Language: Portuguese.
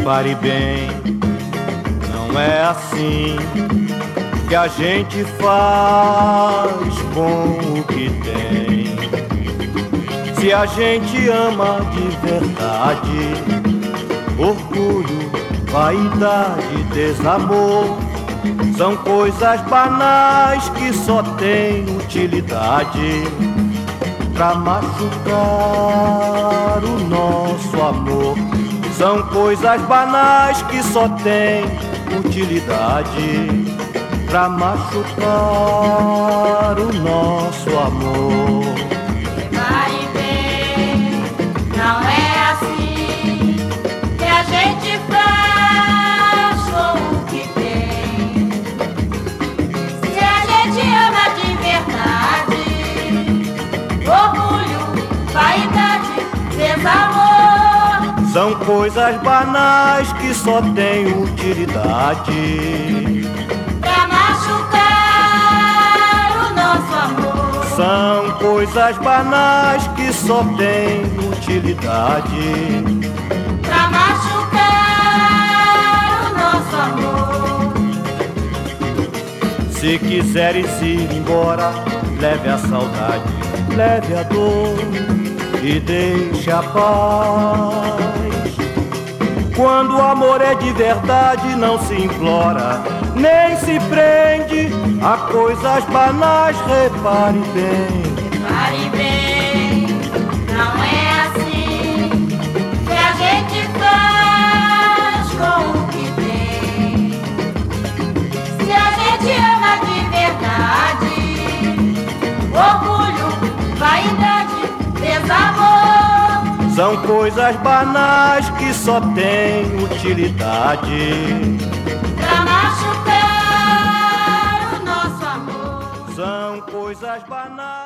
Repare bem, não é assim que a gente faz com o que tem. Se a gente ama de verdade, orgulho, vaidade, desamor são coisas banais que só têm utilidade pra machucar o nosso amor. São coisas banais que só têm utilidade pra machucar o nosso amor. Repare bem, não é assim que a gente faz com o que tem. Se a gente ama de verdade, orgulho, vaidade, desamor são coisas banais que só têm utilidade pra machucar o nosso amor. São coisas banais que só têm utilidade Pra machucar o nosso amor. Se quiseres ir embora, leve a saudade, leve a dor e deixe a paz. Quando o amor é de verdade, não se implora, nem se prende a coisas banais. Repare bem, Repare bem, não é assim que a gente faz com o que tem. Se a gente ama de verdade, orgulho, vaidade, desamor são coisas banais que só têm utilidade pra machucar o nosso amor. são coisas banais.